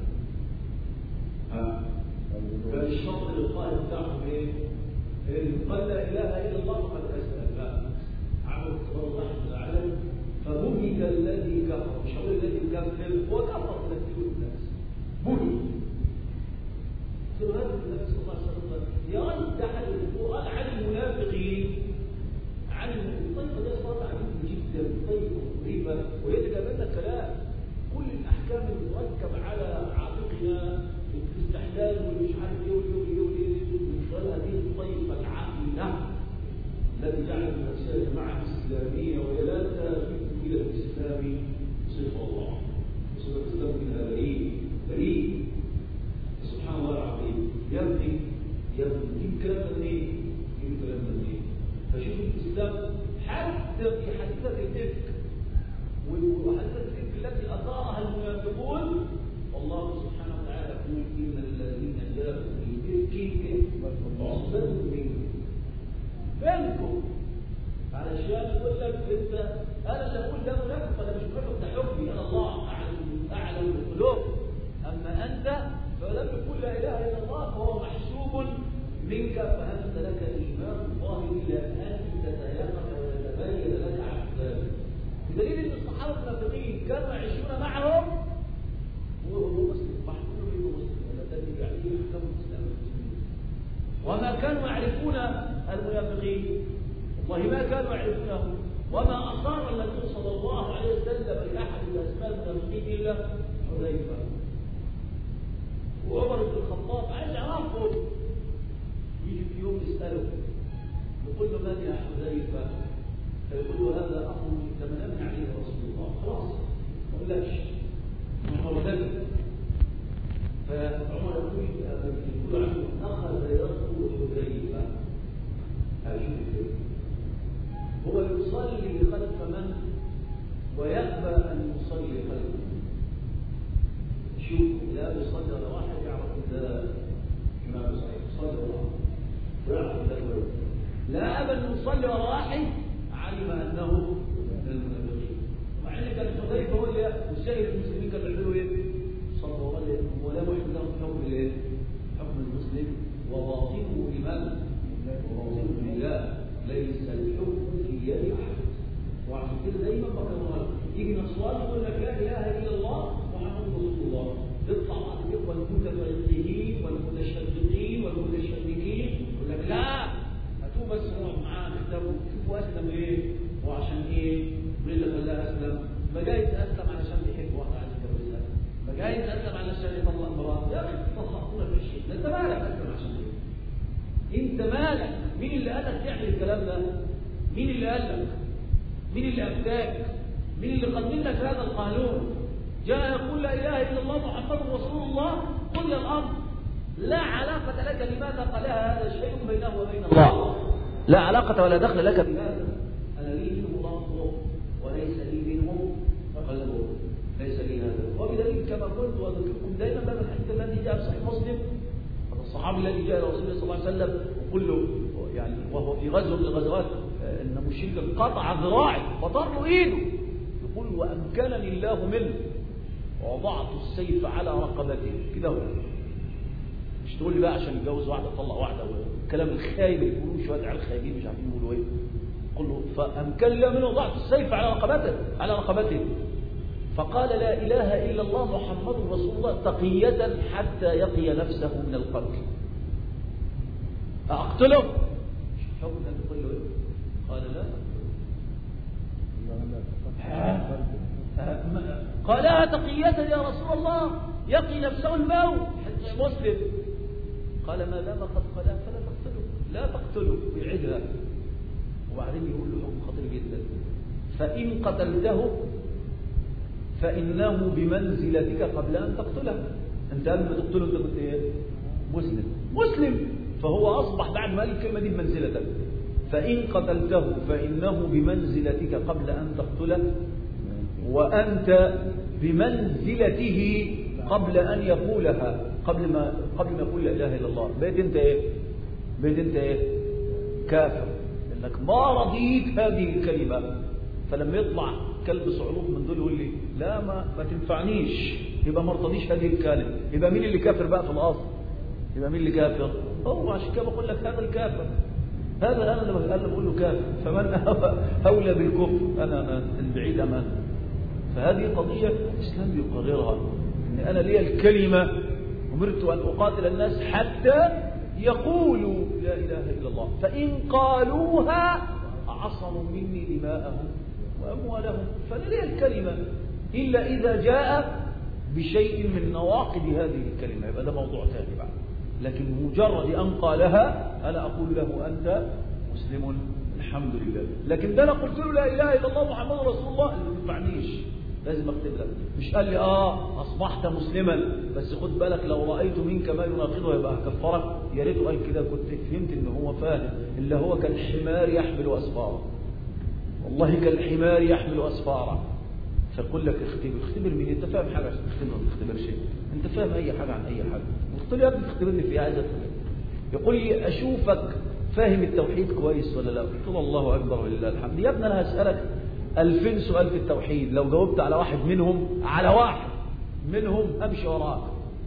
كان الشرط للقائد بتاعهم ايه؟ قال لا اله الا الله فقد اسلم. لا، عملوا اختبار واحد من العالم فبهت الذي كفر. مش هقول الذي كفر، هو كفر تنفيذ الناس. بهت. قلت له هذا النبي صلى الله عليه وسلم يرد عن المنافقين عن الطيبه ده صار عجيب جدا، طيبه مريبه ويتجاوزنا الكلام. كل الاحكام المركب على عاتقنا الاستحلال والمش عارف ايه وايه وايه وايه من هذه الطيبه العاقله التي جعلت نفسها جماعه اسلاميه وهي لا تميل الى الاسلام صفه الله وصفه الاسلام منها بريء بريء. سبحان الله العظيم. يبني يبني يجيب كلام منين؟ يجيب كلام منين؟ فشوف الاسلام حتى في حديثه الافك وحديثه الافك التي اثارها المنافقون، والله سبحانه وتعالى يقول ان الذين جاءوا بالافك عصبه منكم بينكم علشان يقول لك انت انا اللي اقول ده منافق ولا مش منافق، ده حكمي انا الله اعلم اعلم بالقلوب، اما انت فلم يقل لا اله الا الله فهو محسوب منك، فانت لك ايمان الله الى ان تتيقن ويتبين لك عن بدليل ان الصحابه المنافقين كانوا يعيشون معهم وهو مسلم محكوم به مسلم ولا تدري عليه احكام الاسلام وما كانوا يعرفون المنافقين، والله ما كانوا يعرفونه، وما اصر النبي صلى الله عليه وسلم لاحد الاسماء المنافقين الا حذيفه. وعمر بن الخطاب عايز يعرفه، يجي في يوم يساله يقول له من يا حذيفه؟ فيقول له هذا امر لم نمنع عليه رسول الله، خلاص ما اقولكش هو ده. فعمر يقول عنه اخذ يرفض حذيفه. اشوف هو يصلي خلف من ويأبى ان يصلي خلفه. شوف لا يصلي على واحد يعرف ده امام صحيح يصلي وراء ويعرف ده كويس، لا ابدا ان يصلي على واحد علم انه من المنافقين، مع ان كان حذيفه هو اللي وسائر المسلمين كانوا بيعملوا ايه؟ صلوا ولا ولا واحد لهم حكم الايه؟ حكم المسلم وباطنه لمن؟ وباطنه لله، ليس الحكم في يد احد. وعشان كده دايما بكررها، يجي نصراني يقول لك لا اله الا الله محمد رسول الله، يطلع بعض الاخوه المتفرقين والمتشدقين والمتشدقين يقول لك لا هاتوه بس نقعد معاه نختبره شوفوا اسلم ايه وعشان ايه؟ مين اللي خلاه اسلم؟ ما جاي يتاسلم علشان بيحب واحده عايز يتجوزها، ما جاي يتاسلم علشان يطلق مراته، يا اخي تطلقونا في الشيء، انت مالك اسلم عشان ايه؟ انت مالك؟ مين اللي قالك تعمل الكلام ده؟ مين اللي قال لك؟ مين اللي افتاك؟ مين اللي قدم لك هذا القانون؟ جاء يقول لا اله الا الله محمد رسول الله، قل الامر لا علاقه لك لماذا قالها، هذا شيء بينه وبين الله، لا علاقه ولا دخل لك بهذا. انا لي منه ضغط وليس لي منه قلب، ليس لي هذا. وبدليل كما قلت واذكركم دائما بهذا الحديث الذي جاء في صحيح مسلم، الصحابي الذي جاء الى رسول الله صلى الله عليه وسلم وقل له يعني وهو في غزوه من الغزوات ان مشركا قطع ذراعي فضر ايده، يقول وامكنني الله منه ووضعت السيف على رقبته كده. هو مش تقول لي بقى عشان يتجوز واحده طلق واحده والكلام الخايب اللي بيقولوه شويه عيال خايبين مش عارفين يقولوا ايه. قل له فامكن الله منه وضعت السيف على رقبته على رقبته فقال لا اله الا الله محمد رسول الله تقيه حتى يقي نفسه من القتل. اقتله؟ شوف انت تقول له ايه؟ قال لا قالها تقية يا رسول الله يقي نفسه الموت حتى مسلم. قال ما دام قد قالها فلا تقتله. لا تقتله، ويعدها. وبعدين يقول له حكم خطير جدا: فإن قتلته فإنه بمنزلتك قبل أن تقتله. أنت قبل ما تقتله أنت كنت إيه؟ مسلم مسلم فهو أصبح بعد ما قال الكلمة دي بمنزلتك. فإن قتلته فإنه بمنزلتك قبل أن تقتله، وأنت بمنزلته قبل أن يقولها، قبل ما قبل ما يقول لا إله إلا الله. بقيت أنت إيه؟ بقيت أنت إيه؟ كافر، لأنك ما رضيت هذه الكلمة. فلما يطلع كلب صعلوك من دول يقول لي لا ما ما تنفعنيش، يبقى ما ارتضيش هذه الكلمة. يبقى مين اللي كافر بقى في الأصل؟ يبقى مين اللي كافر؟ هو. عشان كده بقول لك هذا الكافر، هذا أنا اللي أنا بقول له كافر. فمن أولى بالكفر؟ أنا البعيد أمان. فهذه قضية الإسلام يقررها، إن أنا لي الكلمة، أمرت أن أقاتل الناس حتى يقولوا لا إله إلا الله، فإن قالوها عصموا مني دماءهم وأموالهم. فلي الكلمة إلا إذا جاء بشيء من نواقض هذه الكلمة، يبقى ده موضوع ثاني بعد. لكن مجرد أن قالها أنا أقول له أنت مسلم الحمد لله. لكن ده أنا قلت له لا إله إلا الله محمد رسول الله، ما ينفعنيش، لازم أكتب لك. مش قال لي آه أصبحت مسلما بس خد بالك لو رأيت منك ما يناقضه يبقى هكفرك. يا ريت قال كده كنت فهمت إن هو فاهم. اللي هو كالحمار يحمل أسفاره، والله كالحمار يحمل أسفاره. فقل لك اختبر. اختبر مين؟ انت فاهم حاجه عشان تختبر؟ ما تختبرش شيء. انت فاهم اي حاجه عن اي حاجه؟ قلت له يا ابني تختبرني في عايز افهم. يقول لي اشوفك فاهم التوحيد كويس ولا لا؟ قلت له الله اكبر ولله الحمد. يا ابني انا هسالك ألفين سؤال في التوحيد، لو جاوبت على واحد منهم على واحد منهم امشي وراك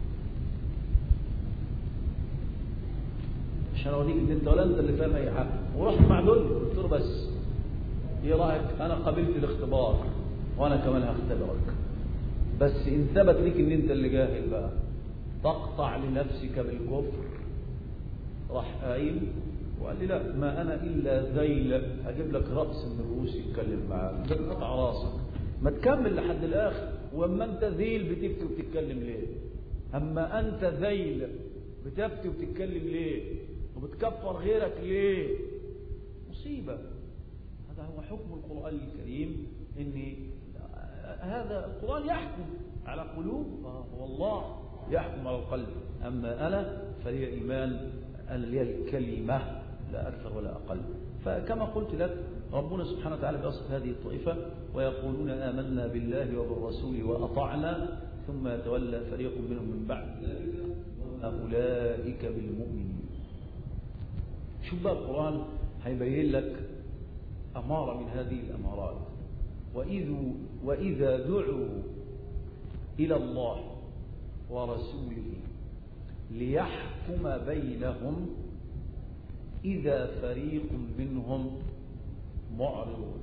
عشان اوريك ان انت ولا انت اللي فاهم اي حاجه. ورحت مع دول قلت له بس ايه رايك؟ انا قبلت الاختبار وانا كمان هختبرك، بس ان ثبت ليك ان انت اللي جاهل بقى تقطع لنفسك بالكفر. راح قايم وقال لي لا ما انا الا ذيل، اجيب لك راس من الرؤوس يتكلم معاك، تقطع راسك. ما تكمل لحد الاخر. واما انت ذيل بتفتي وبتتكلم ليه؟ اما انت ذيل بتفتي وبتتكلم ليه؟ وبتكفر غيرك ليه؟ مصيبه. هذا هو حكم القرآن الكريم، ان هذا القرآن يحكم على قلوب، والله يحكم على القلب. اما انا فلي ايمان، انا لي الكلمه لا اكثر ولا اقل. فكما قلت لك ربنا سبحانه وتعالى بيصف هذه الطائفه ويقولون آمنا بالله وبالرسول واطعنا ثم يتولى فريق منهم من بعد ذلك اولئك بالمؤمنين. شوف بقى القرآن هيبين لك أمارة من هذه الأمارات. وإذ وإذا دعوا إلى الله ورسوله ليحكم بينهم إذا فريق منهم معرضون.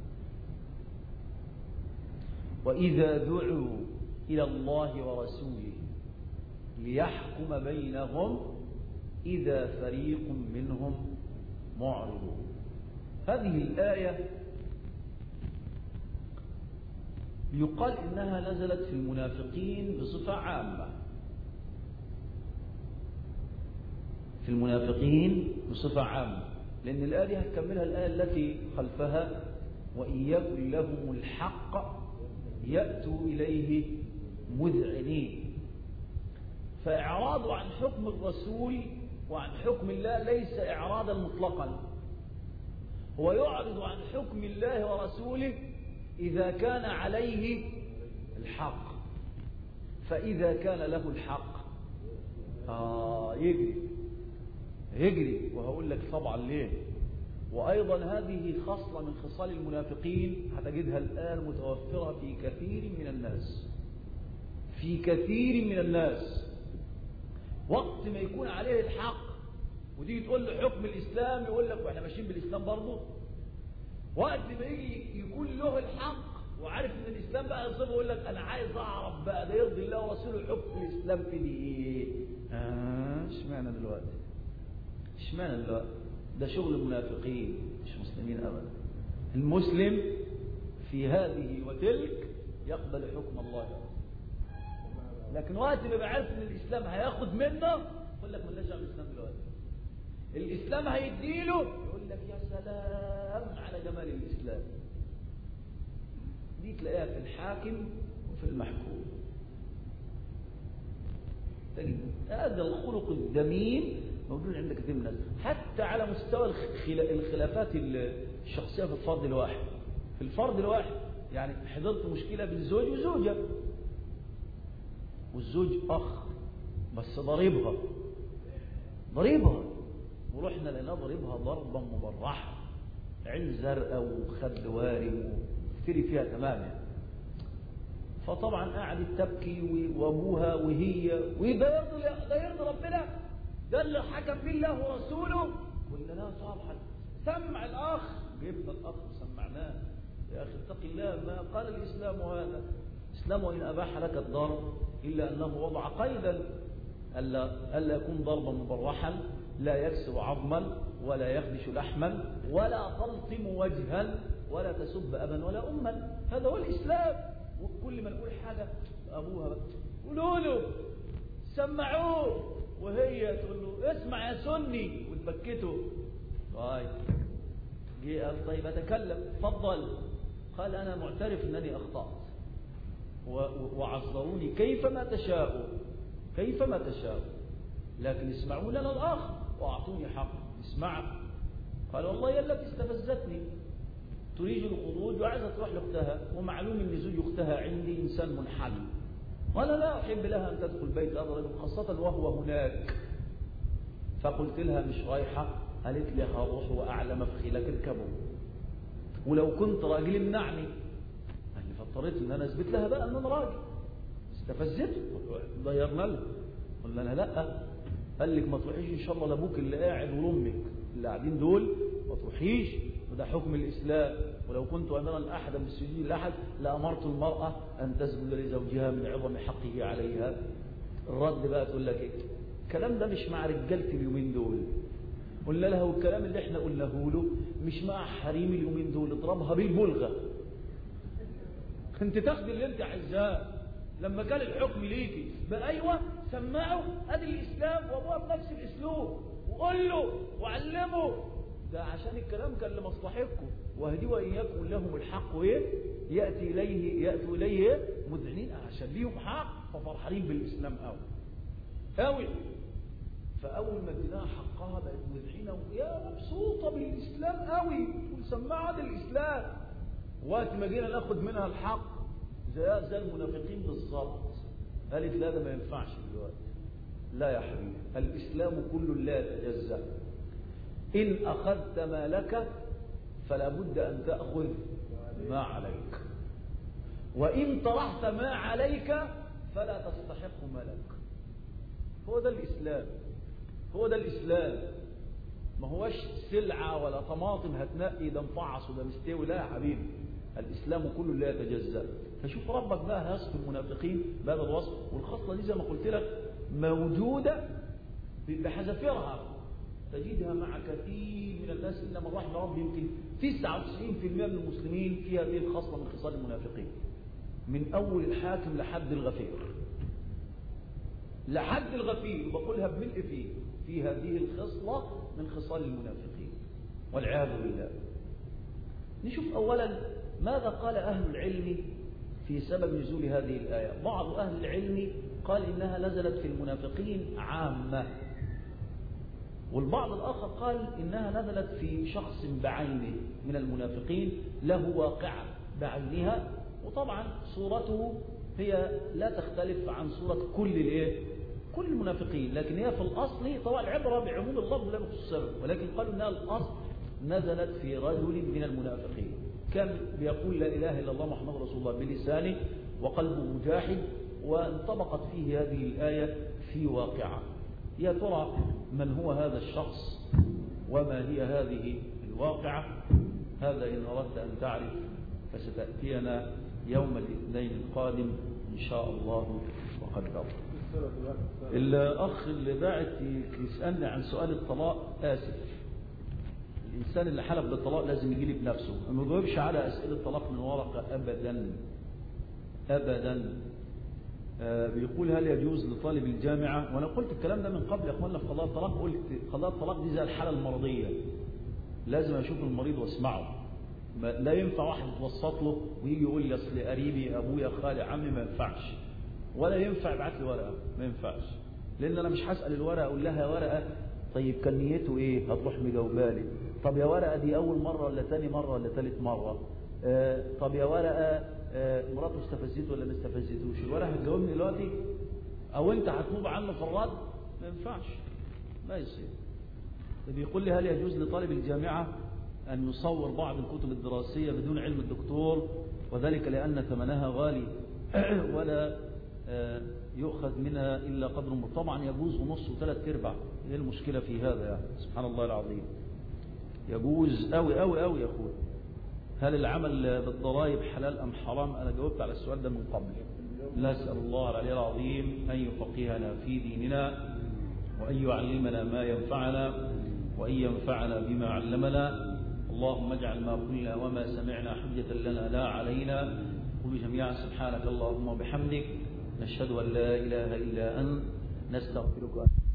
وإذا دعوا إلى الله ورسوله ليحكم بينهم إذا فريق منهم معرضون. هذه الآية يقال إنها نزلت في المنافقين بصفة عامة، في المنافقين بصفة عامة، لأن الآية دي هتكملها الآية التي خلفها: وإن يكن لهم الحق يأتوا إليه مذعنين. فإعراض عن حكم الرسول وعن حكم الله ليس إعراضا مطلقا، هو يعرض عن حكم الله ورسوله إذا كان عليه الحق. فإذا كان له الحق آه يجري يجري وهقول لك طبعا ليه. وأيضا هذه خصلة من خصال المنافقين هتجدها الآن متوفرة في كثير من الناس، في كثير من الناس. وقت ما يكون عليه الحق ودي تقول له حكم الإسلام يقول لك واحنا ماشيين بالإسلام برضه. وقت ما يجي يكون له الحق وعارف ان الإسلام بقى يصيبه يقول لك انا عايز اعرف بقى ده يرضي الله ورسوله حكم الإسلام في دي ايه. اه اشمعنى دلوقتي؟ اشمعنى دلوقتي؟ ده شغل المنافقين مش مسلمين ابدا. المسلم في هذه وتلك يقبل حكم الله، لكن وقت ما يبقى عارف ان الإسلام هياخد منه يقول لك مالناش دعوه بالإسلام دلوقتي. الإسلام هيديله يقول لك يا سلام على جمال الإسلام. دي تلاقيها في الحاكم وفي المحكوم. تجد هذا الخلق الذميم موجود عند كثير من الناس، حتى على مستوى الخلافات الشخصية في الفرد الواحد. في الفرد الواحد يعني حضرت مشكلة بين زوج وزوجة، والزوج أخ بس ضريبها ضريبها ورحنا لنا ضريبها ضربا مبرحة، عين زرقاء وخد وارم وفتري فيها تماما. فطبعا قعدت تبكي وابوها وهي، وده يرضي ده يرضي ربنا؟ ده اللي حكم به الله ورسوله؟ قلنا لا طبعا. سمع الاخ، جبنا الاخ وسمعناه. يا اخي اتق الله، ما قال الاسلام هذا. الاسلام وان اباح لك الضرب الا انه وضع قيدا الا الا يكون ضربا مبرحا، لا يكسر عظما ولا يخدش لحما ولا تلطم وجها ولا تسب ابا ولا اما. هذا هو الاسلام. وكل ما نقول حاجه ابوها بقى قولوا له سمعوه، وهي تقول له اسمع يا سني وتبكته. طيب جه قال طيب اتكلم اتفضل. قال انا معترف انني اخطات وعذروني كيفما تشاءوا كيفما تشاءوا، لكن اسمعوا لنا الاخر واعطوني حق اسمع. قال والله يا التي استفزتني تريد الخروج وعايزه تروح لاختها، ومعلوم ان زوج اختها عندي انسان منحل، وانا لا احب لها ان تدخل بيت ابدا خاصه وهو هناك. فقلت لها مش رايحه. قالت لي هروح واعلى مفخلك اركبه، ولو كنت راجل امنعني. قال لي فاضطريت ان انا اثبت لها بقى ان انا راجل. استفزته ضيرنا له. قلنا لها لا. قال لك ما تروحيش ان شاء الله لابوك اللي قاعد ولامك اللي قاعدين دول ما تروحيش، وده حكم الاسلام. ولو كنت امرا احدا بالسجود لاحد لامرت المراه ان تسجد لزوجها من عظم حقه عليها. الرد بقى تقول لك ايه؟ الكلام ده مش مع رجاله اليومين دول. قلنا لها والكلام اللي احنا قلناه له مش مع حريم اليومين دول، اضربها بالبلغه. انت تاخدي اللي انت عايزاه. لما كان الحكم ليكي بقى ايوه سمعوا ادي الاسلام وابوها بنفس الاسلوب، وقول له وعلمه. ده عشان الكلام كان لمصلحتكم، واهدي واياكم لهم الحق وايه ياتي اليه ياتوا اليه مذعنين، عشان ليهم حق ففرحانين بالاسلام قوي قوي. فاول ما اديناها حقها بقت مذعنه ويا مبسوطه بالاسلام قوي، تقول سمعوا ادي الاسلام. وقت ما جينا ناخد منها الحق زي زي المنافقين بالظبط، قالت لا ده ما ينفعش دلوقتي. لا يا حبيبي، الاسلام كله لا يتجزأ. ان اخذت ما لك فلا بد ان تاخذ ما عليك، وان طرحت ما عليك فلا تستحق ما لك. هو ده الاسلام، هو ده الاسلام. ما هوش سلعه ولا طماطم هتنقي ده مفعص وده مستوي. لا يا حبيبي، الاسلام كله لا يتجزأ. فشوف ربك بقى هيصف المنافقين بهذا الوصف، والخصله دي زي ما قلت لك موجوده بحذافيرها، تجدها مع كثير من الناس الا من رحم ربي. يمكن تسعة وتسعين بالمئة من المسلمين في هذه الخصله من خصال المنافقين، من اول الحاكم لحد الغفير لحد الغفير، وبقولها بملء فيه في هذه الخصله من خصال المنافقين والعياذ بالله. نشوف اولا ماذا قال اهل العلم في سبب نزول هذه الآية. بعض أهل العلم قال إنها نزلت في المنافقين عامة، والبعض الآخر قال إنها نزلت في شخص بعينه من المنافقين له واقعة بعينها. وطبعا صورته هي لا تختلف عن صورة كل الايه كل المنافقين، لكن هي في الأصل طبعا العبرة بعموم اللفظ لا بخصوص السبب، ولكن قالوا إنها الأصل نزلت في رجل من المنافقين كان بيقول لا إله إلا الله محمد رسول الله بلسانه وقلبه مجاحد، وانطبقت فيه هذه الآية في واقعة. يا ترى من هو هذا الشخص وما هي هذه الواقعة؟ هذا إن أردت أن تعرف فستأتينا يوم الاثنين القادم إن شاء الله وقدر. الأخ اللي باعت يسألني عن سؤال الطلاق، آسف، الإنسان اللي حلف بالطلاق لازم يجي لي بنفسه، ما يجاوبش على أسئلة الطلاق من ورقة أبدا أبدا. بيقول هل يجوز لطالب الجامعة، وأنا قلت الكلام ده من قبل يا أخوانا في قضاء الطلاق، قلت قضاء الطلاق دي زي الحالة المرضية، لازم أشوف المريض واسمعه. لا ينفع واحد يتوسط له ويجي يقول لي أصل قريبي أبويا خالي عمي، ما ينفعش. ولا ينفع يبعت لي ورقة، ما ينفعش، لأن أنا مش هسأل الورقة أقول لها ورقة طيب كان نيته إيه، هتروح مجاوبالي. طب يا ورقة دي أول مرة ولا تاني مرة ولا تالت مرة؟ آه طب يا ورقة آه مراته استفزته ولا ما استفزتوش؟ الورقة هتجاوبني دلوقتي؟ أو أنت هتنوب عنه في الرد؟ ما ينفعش، لا يصير. بيقول لي هل يجوز لطالب الجامعة أن يصور بعض الكتب الدراسية بدون علم الدكتور، وذلك لأن ثمنها غالي ولا يؤخذ منها إلا قدر؟ طبعا يجوز، ونص وثلاث ارباع. ايه المشكلة في هذا يعني؟ سبحان الله العظيم، يجوز أوي أوي أوي يا أخوي. هل العمل بالضرائب حلال أم حرام؟ أنا جاوبت على السؤال ده من قبل. نسأل الله العلي العظيم أن يفقهنا في ديننا، وأن يعلمنا ما ينفعنا، وأن ينفعنا بما علمنا. اللهم اجعل ما قلنا وما سمعنا حجة لنا لا علينا. قل جميعا سبحانك اللهم وبحمدك، نشهد أن لا إله إلا أنت، نستغفرك.